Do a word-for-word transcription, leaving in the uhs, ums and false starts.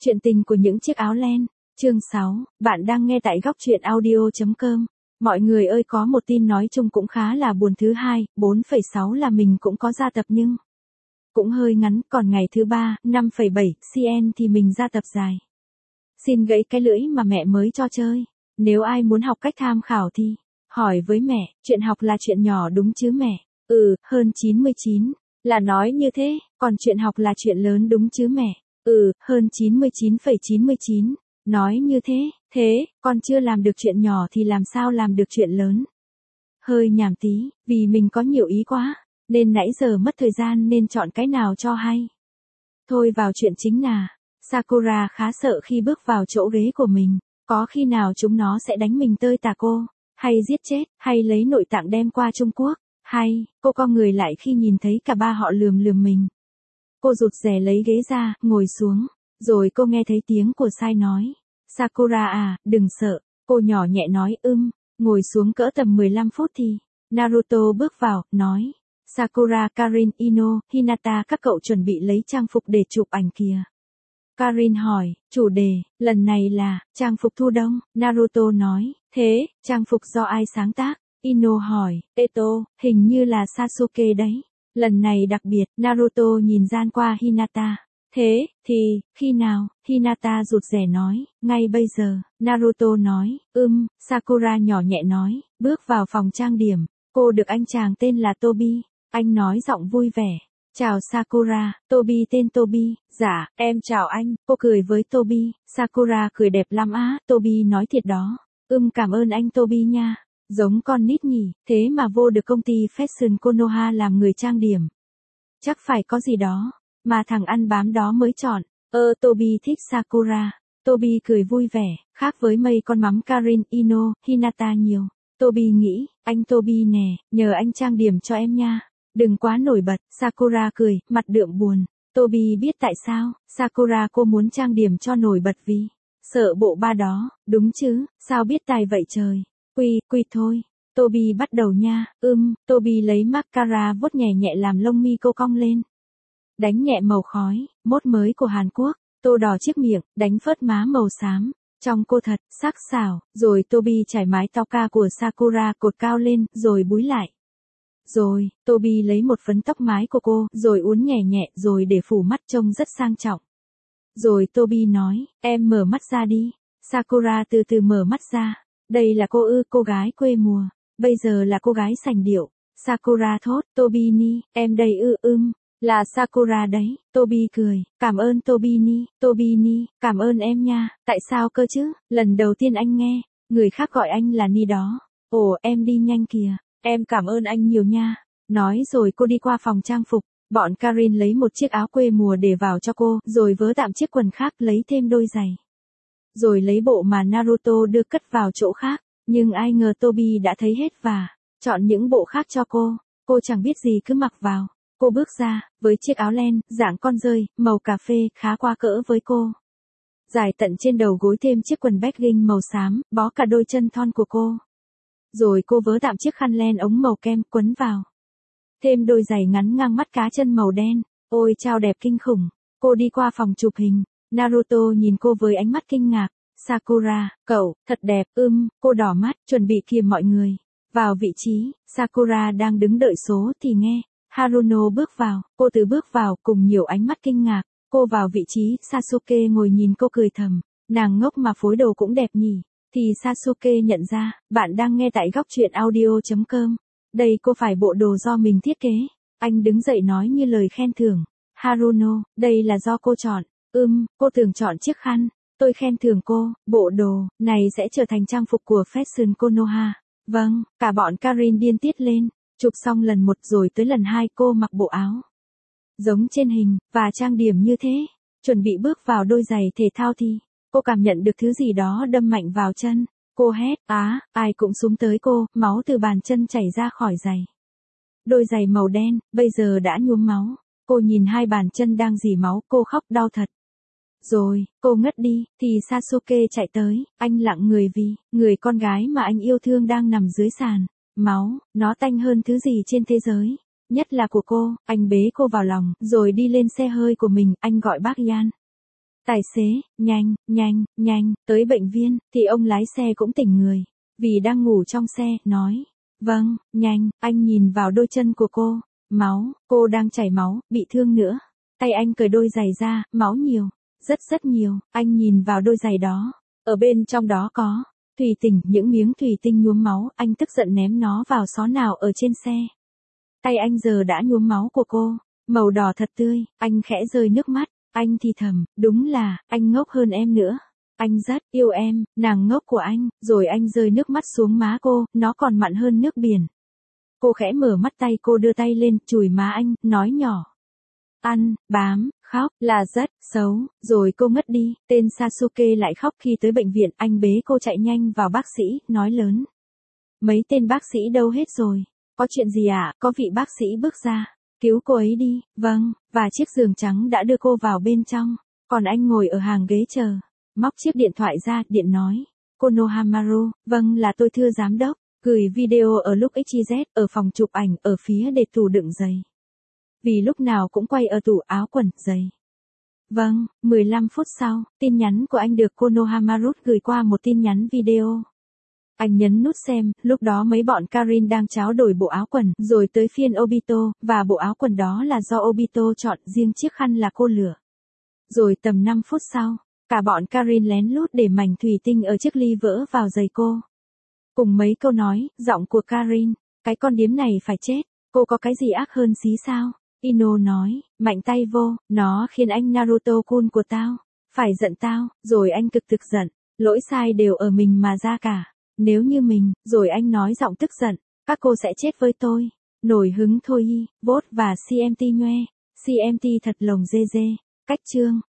Chuyện tình của những chiếc áo len, chương sáu, bạn đang nghe tại góc truyện audio.com. Mọi người ơi, có một tin nói chung cũng khá là buồn. Thứ hai, bốn phẩy sáu là mình cũng có ra tập nhưng cũng hơi ngắn, còn ngày thứ ba, năm phẩy bảy cm thì mình ra tập dài. Xin gãy cái lưỡi mà mẹ mới cho chơi. Nếu ai muốn học cách tham khảo thì hỏi với mẹ, chuyện học là chuyện nhỏ đúng chứ mẹ? Ừ, hơn chín mươi chín. Là nói như thế, còn chuyện học là chuyện lớn đúng chứ mẹ? Ừ, hơn chín mươi chín phẩy chín mươi chín. Nói như thế, thế, con chưa làm được chuyện nhỏ thì làm sao làm được chuyện lớn? Hơi nhảm tí, vì mình có nhiều ý quá, nên nãy giờ mất thời gian nên chọn cái nào cho hay. Thôi vào chuyện chính nà. Sakura khá sợ khi bước vào chỗ ghế của mình, có khi nào chúng nó sẽ đánh mình tơi tả cô, hay giết chết, hay lấy nội tạng đem qua Trung Quốc, hay, cô co người lại khi nhìn thấy cả ba họ lườm lườm mình. Cô rụt rè lấy ghế ra, ngồi xuống, rồi cô nghe thấy tiếng của Sai nói. Sakura à, đừng sợ, cô nhỏ nhẹ nói ưm, ngồi xuống cỡ tầm mười lăm phút thì, Naruto bước vào, nói. Sakura, Karin, Ino, Hinata, các cậu chuẩn bị lấy trang phục để chụp ảnh kìa. Karin hỏi, chủ đề, lần này là, trang phục thu đông, Naruto nói, thế, trang phục do ai sáng tác? Ino hỏi, Eto, hình như là Sasuke đấy. Lần này đặc biệt, Naruto nhìn gian qua Hinata. Thế, thì, khi nào? Hinata rụt rè nói, ngay bây giờ, Naruto nói, ưm, Sakura nhỏ nhẹ nói, bước vào phòng trang điểm, cô được anh chàng tên là Tobi, anh nói giọng vui vẻ. Chào Sakura, Tobi tên Tobi, dạ, em chào anh, cô cười với Tobi, Sakura cười đẹp lắm á, Tobi nói thiệt đó, ưm cảm ơn anh Tobi nha. Giống con nít nhỉ, thế mà vô được công ty Fashion Konoha làm người trang điểm. Chắc phải có gì đó, mà thằng ăn bám đó mới chọn. Ơ Tobi thích Sakura. Tobi cười vui vẻ, khác với mây con mắm Karin, Ino, Hinata nhiều. Tobi nghĩ, anh Tobi nè, nhờ anh trang điểm cho em nha. Đừng quá nổi bật, Sakura cười, mặt đượm buồn. Tobi biết tại sao, Sakura cô muốn trang điểm cho nổi bật vì sợ bộ ba đó, đúng chứ, sao biết tài vậy trời. Quy, quy thôi. Tobi bắt đầu nha, ưm, Tobi lấy mascara vuốt nhẹ nhẹ làm lông mi cô cong lên. Đánh nhẹ màu khói, mốt mới của Hàn Quốc, tô đỏ chiếc miệng, đánh phớt má màu xám. Trong cô thật, sắc sảo, rồi Tobi trải mái tóc ca của Sakura cột cao lên, rồi búi lại. Rồi, Tobi lấy một phấn tóc mái của cô, rồi uốn nhẹ nhẹ, rồi để phủ mắt trông rất sang trọng. Rồi Tobi nói, em mở mắt ra đi. Sakura từ từ mở mắt ra. Đây là cô ư, cô gái quê mùa. Bây giờ là cô gái sành điệu. Sakura thốt, Tobi ni, em đây ư ưm. Là Sakura đấy. Tobi cười, cảm ơn Tobi ni, Tobi ni, cảm ơn em nha. Tại sao cơ chứ, lần đầu tiên anh nghe, người khác gọi anh là ni đó. Ồ, em đi nhanh kìa, em cảm ơn anh nhiều nha. Nói rồi cô đi qua phòng trang phục. Bọn Karin lấy một chiếc áo quê mùa để vào cho cô, rồi vớ tạm chiếc quần khác lấy thêm đôi giày. Rồi lấy bộ mà Naruto đưa cất vào chỗ khác, nhưng ai ngờ Tobi đã thấy hết và chọn những bộ khác cho cô. Cô chẳng biết gì cứ mặc vào. Cô bước ra, với chiếc áo len, dạng con dơi, màu cà phê, khá qua cỡ với cô. Dài tận trên đầu gối thêm chiếc quần legging màu xám, bó cả đôi chân thon của cô. Rồi cô vớ tạm chiếc khăn len ống màu kem, quấn vào. Thêm đôi giày ngắn ngang mắt cá chân màu đen. Ôi chao đẹp kinh khủng. Cô đi qua phòng chụp hình. Naruto nhìn cô với ánh mắt kinh ngạc. Sakura, cậu, thật đẹp, ưm, cô đỏ mắt, chuẩn bị kìa mọi người. Vào vị trí, Sakura đang đứng đợi số thì nghe. Haruno bước vào, cô từ bước vào cùng nhiều ánh mắt kinh ngạc. Cô vào vị trí, Sasuke ngồi nhìn cô cười thầm. Nàng ngốc mà phối đồ cũng đẹp nhỉ. Thì Sasuke nhận ra, bạn đang nghe tại góc truyện audio.com. Đây cô phải bộ đồ do mình thiết kế. Anh đứng dậy nói như lời khen thưởng. Haruno, đây là do cô chọn. Ừm, cô tưởng chọn chiếc khăn. Tôi khen thưởng cô, bộ đồ này sẽ trở thành trang phục của Fashion Konoha. Vâng, cả bọn Karin điên tiết lên. Chụp xong lần một rồi tới lần hai cô mặc bộ áo giống trên hình, và trang điểm như thế. Chuẩn bị bước vào đôi giày thể thao thì, cô cảm nhận được thứ gì đó đâm mạnh vào chân. Cô hét, á, ai cũng xúm tới cô, máu từ bàn chân chảy ra khỏi giày. Đôi giày màu đen, bây giờ đã nhuốm máu. Cô nhìn hai bàn chân đang rỉ máu, cô khóc đau thật. Rồi, cô ngất đi, thì Sasuke chạy tới, anh lặng người vì, người con gái mà anh yêu thương đang nằm dưới sàn. Máu, nó tanh hơn thứ gì trên thế giới. Nhất là của cô, anh bế cô vào lòng, rồi đi lên xe hơi của mình, anh gọi bác Yan. Tài xế, nhanh, nhanh, nhanh, tới bệnh viện, thì ông lái xe cũng tỉnh người. Vì đang ngủ trong xe, nói. Vâng, nhanh, anh nhìn vào đôi chân của cô. Máu, cô đang chảy máu, bị thương nữa. Tay anh cởi đôi giày ra, máu nhiều. Rất rất nhiều, anh nhìn vào đôi giày đó. Ở bên trong đó có thủy tinh, những miếng thủy tinh nhuốm máu, anh tức giận ném nó vào xó nào ở trên xe. Tay anh giờ đã nhuốm máu của cô, màu đỏ thật tươi, anh khẽ rơi nước mắt, anh thì thầm, đúng là, anh ngốc hơn em nữa. Anh rất yêu em, nàng ngốc của anh, rồi anh rơi nước mắt xuống má cô, nó còn mặn hơn nước biển. Cô khẽ mở mắt, tay cô đưa tay lên, chùi má anh, nói nhỏ. Ăn, bám, khóc, là rất xấu, rồi cô ngất đi, tên Sasuke lại khóc khi tới bệnh viện, anh bế cô chạy nhanh vào bác sĩ, nói lớn. Mấy tên bác sĩ đâu hết rồi? Có chuyện gì ạ? À? Có vị bác sĩ bước ra, cứu cô ấy đi, vâng, và chiếc giường trắng đã đưa cô vào bên trong, còn anh ngồi ở hàng ghế chờ, móc chiếc điện thoại ra, điện nói. Konohamaru, vâng là tôi thưa giám đốc, gửi video ở lúc ích zét, ở phòng chụp ảnh, ở phía để tủ đựng giày. Vì lúc nào cũng quay ở tủ áo quần, giày. Vâng, mười lăm phút sau, tin nhắn của anh được Konohamaru gửi qua một tin nhắn video. Anh nhấn nút xem, lúc đó mấy bọn Karin đang tráo đổi bộ áo quần, rồi tới phiên Obito, và bộ áo quần đó là do Obito chọn, riêng chiếc khăn là cô lựa. Rồi tầm năm phút sau, cả bọn Karin lén lút để mảnh thủy tinh ở chiếc ly vỡ vào giày cô. Cùng mấy câu nói, giọng của Karin, cái con điếm này phải chết, cô có cái gì ác hơn xí sao? Ino nói, mạnh tay vô, nó khiến anh Naruto cool của tao, phải giận tao, rồi anh cực thực giận, lỗi sai đều ở mình mà ra cả, nếu như mình, rồi anh nói giọng tức giận, các cô sẽ chết với tôi, nổi hứng thôi y, bốt và xê em tê nhoe, xê em tê thật lồng dê dê, cách chương.